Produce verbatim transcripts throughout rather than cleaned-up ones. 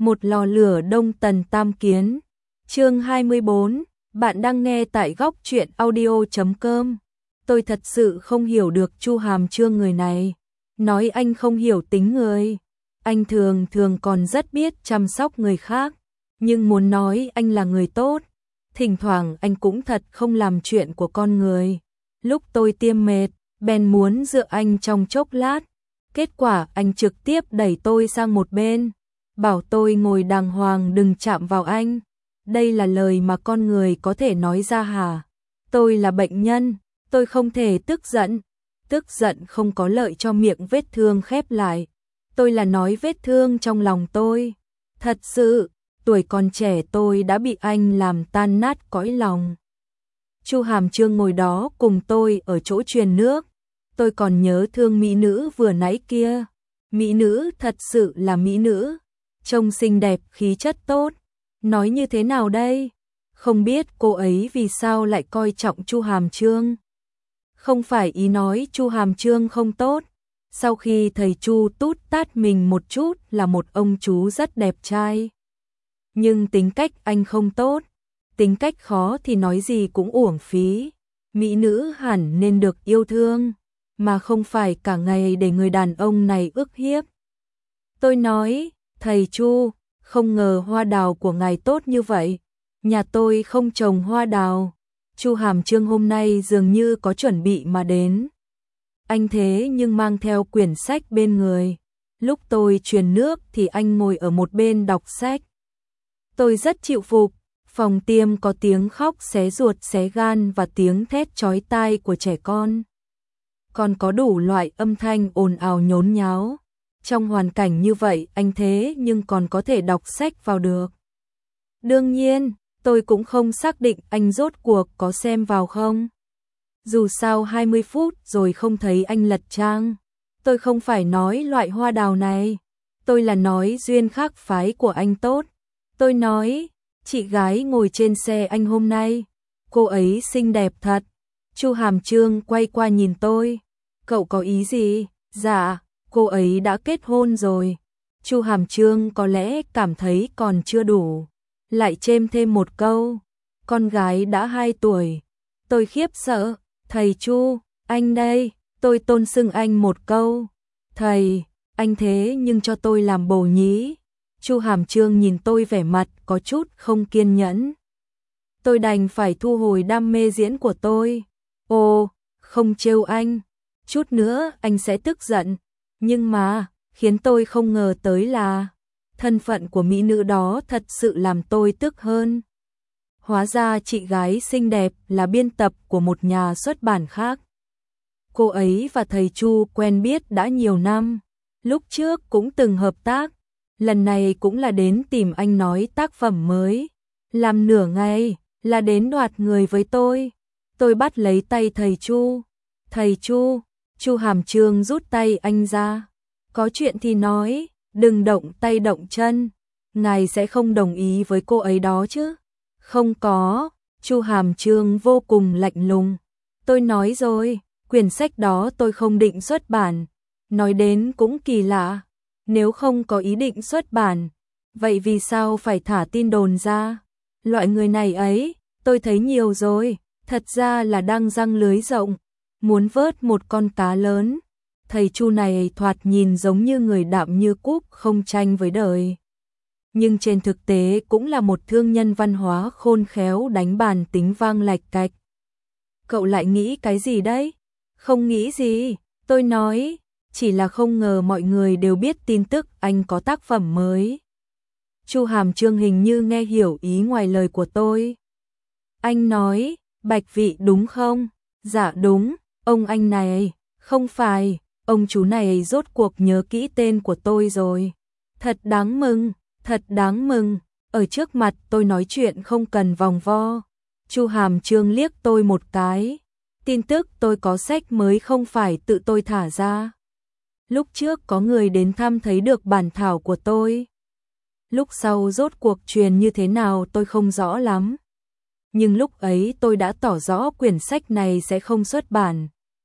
Một lò lửa đông tần tam kiến. Chương hai mươi bốn, bạn đang nghe tại góc truyện audio chấm com. Tôi thật sự không hiểu được Chu Hàm Chương người này. Nói anh không hiểu tính người. Anh thường thường còn rất biết chăm sóc người khác. Nhưng muốn nói anh là người tốt. Thỉnh thoảng anh cũng thật không làm chuyện của con người. Lúc tôi tiêm mệt, bèn muốn dựa anh trong chốc lát. Kết quả anh trực tiếp đẩy tôi sang một bên. Bảo tôi ngồi đàng hoàng đừng chạm vào anh. Đây là lời mà con người có thể nói ra hả? Tôi là bệnh nhân, tôi không thể tức giận. Tức giận không có lợi cho miệng vết thương khép lại. Tôi là nói vết thương trong lòng tôi. Thật sự, tuổi còn trẻ tôi đã bị anh làm tan nát cõi lòng. Chu Hàm Chương ngồi đó cùng tôi ở chỗ truyền nước. Tôi còn nhớ thương mỹ nữ vừa nãy kia. Mỹ nữ thật sự là mỹ nữ. Trông xinh đẹp, khí chất tốt. Nói như thế nào đây? Không biết cô ấy vì sao lại coi trọng Chu Hàm Chương. Không phải ý nói Chu Hàm Chương không tốt. Sau khi thầy Chu tút tát mình một chút là một ông chú rất đẹp trai. Nhưng tính cách anh không tốt. Tính cách khó thì nói gì cũng uổng phí. Mỹ nữ hẳn nên được yêu thương, mà không phải cả ngày để người đàn ông này ức hiếp. Tôi nói, thầy Chu, không ngờ hoa đào của ngài tốt như vậy. Nhà tôi không trồng hoa đào. Chu Hàm Chương hôm nay dường như có chuẩn bị mà đến. Anh thế nhưng mang theo quyển sách bên người. Lúc tôi truyền nước thì anh ngồi ở một bên đọc sách. Tôi rất chịu phục. Phòng tiêm có tiếng khóc xé ruột xé gan và tiếng thét chói tai của trẻ con. Còn có đủ loại âm thanh ồn ào nhốn nháo. Trong hoàn cảnh như vậy anh thế nhưng còn có thể đọc sách vào được. Đương nhiên, tôi cũng không xác định anh rốt cuộc có xem vào không. Dù sao hai mươi phút rồi không thấy anh lật trang. Tôi không phải nói loại hoa đào này. Tôi là nói duyên khác phái của anh tốt. Tôi nói, chị gái ngồi trên xe anh hôm nay. Cô ấy xinh đẹp thật. Chu Hàm Chương quay qua nhìn tôi. Cậu có ý gì? Dạ. Cô ấy đã kết hôn rồi. Chu Hàm Chương có lẽ cảm thấy còn chưa đủ. Lại chêm thêm một câu. Con gái đã hai tuổi. Tôi khiếp sợ. Thầy Chu, anh đây. Tôi tôn xưng anh một câu. Thầy, anh thế nhưng cho tôi làm bầu nhí. Chu Hàm Chương nhìn tôi vẻ mặt có chút không kiên nhẫn. Tôi đành phải thu hồi đam mê diễn của tôi. Ồ, không trêu anh. Chút nữa anh sẽ tức giận. Nhưng mà, khiến tôi không ngờ tới là thân phận của mỹ nữ đó thật sự làm tôi tức hơn. Hóa ra chị gái xinh đẹp là biên tập của một nhà xuất bản khác. Cô ấy và thầy Chu quen biết đã nhiều năm. Lúc trước cũng từng hợp tác. Lần này cũng là đến tìm anh nói tác phẩm mới. Làm nửa ngày là đến đoạt người với tôi. Tôi bắt lấy tay thầy Chu. Thầy Chu, Chu Hàm Chương rút tay anh ra. Có chuyện thì nói, đừng động tay động chân. Ngài sẽ không đồng ý với cô ấy đó chứ? Không có, Chu Hàm Chương vô cùng lạnh lùng. Tôi nói rồi, quyển sách đó tôi không định xuất bản. Nói đến cũng kỳ lạ. Nếu không có ý định xuất bản, vậy vì sao phải thả tin đồn ra? Loại người này ấy, tôi thấy nhiều rồi, thật ra là đang giăng lưới rộng, muốn vớt một con cá lớn. Thầy Chu này thoạt nhìn giống như người đạm như cúc không tranh với đời. Nhưng trên thực tế cũng là một thương nhân văn hóa khôn khéo đánh bàn tính vang lạch cạch. Cậu lại nghĩ cái gì đấy? Không nghĩ gì, tôi nói. Chỉ là không ngờ mọi người đều biết tin tức anh có tác phẩm mới. Chu Hàm Chương hình như nghe hiểu ý ngoài lời của tôi. Anh nói, Bạch Vị đúng không? Dạ đúng, ông anh này, không phải, ông chú này rốt cuộc nhớ kỹ tên của tôi rồi. Thật đáng mừng, thật đáng mừng, ở trước mặt tôi nói chuyện không cần vòng vo. Chu Hàm Chương liếc tôi một cái. Tin tức tôi có sách mới không phải tự tôi thả ra. Lúc trước có người đến thăm thấy được bản thảo của tôi. Lúc sau rốt cuộc truyền như thế nào tôi không rõ lắm. Nhưng lúc ấy tôi đã tỏ rõ quyển sách này sẽ không xuất bản.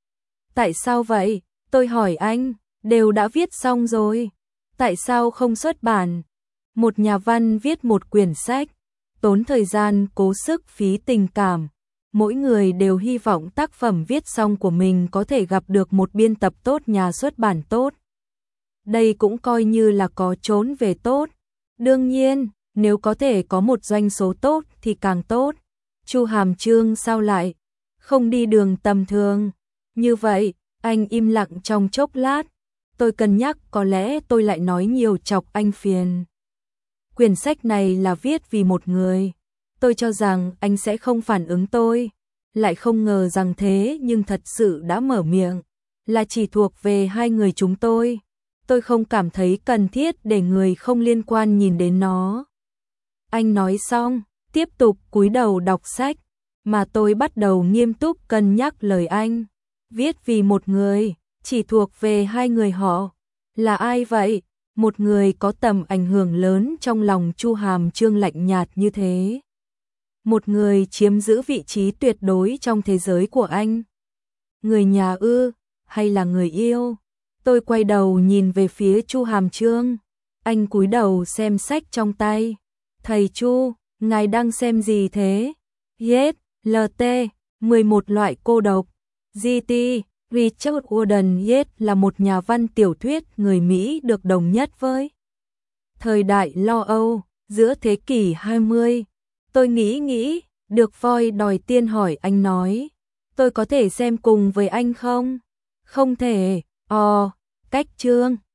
Tại sao vậy? Tôi hỏi anh, đều đã viết xong rồi. Tại sao không xuất bản? Một nhà văn viết một quyển sách, tốn thời gian cố sức phí tình cảm. Mỗi người đều hy vọng tác phẩm viết xong của mình có thể gặp được một biên tập tốt, nhà xuất bản tốt. Đây cũng coi như là có trốn về tốt. Đương nhiên, nếu có thể có một doanh số tốt thì càng tốt. Chu Hàm Chương sao lại không đi đường tầm thường? Như vậy, anh im lặng trong chốc lát. Tôi cân nhắc có lẽ tôi lại nói nhiều chọc anh phiền. Quyển sách này là viết vì một người. Tôi cho rằng anh sẽ không phản ứng tôi. Lại không ngờ rằng thế nhưng thật sự đã mở miệng. Là chỉ thuộc về hai người chúng tôi. Tôi không cảm thấy cần thiết để người không liên quan nhìn đến nó. Anh nói xong, tiếp tục cúi đầu đọc sách. Mà tôi bắt đầu nghiêm túc cân nhắc lời anh. Viết vì một người, chỉ thuộc về hai người họ. Là ai vậy? Một người có tầm ảnh hưởng lớn trong lòng Chu Hàm Chương lạnh nhạt như thế. Một người chiếm giữ vị trí tuyệt đối trong thế giới của anh. Người nhà ư, hay là người yêu? Tôi quay đầu nhìn về phía Chu Hàm Chương. Anh cúi đầu xem sách trong tay. Thầy Chu, ngài đang xem gì thế? Yes, lờ tê, mười một loại cô độc. giê tê, Richard Warden Yeats là một nhà văn tiểu thuyết người Mỹ được đồng nhất với thời đại lo âu, giữa thế kỷ hai mươi. Tôi nghĩ nghĩ, được voi đòi tiên hỏi anh nói. Tôi có thể xem cùng với anh không? Không thể, ồ, cách chương.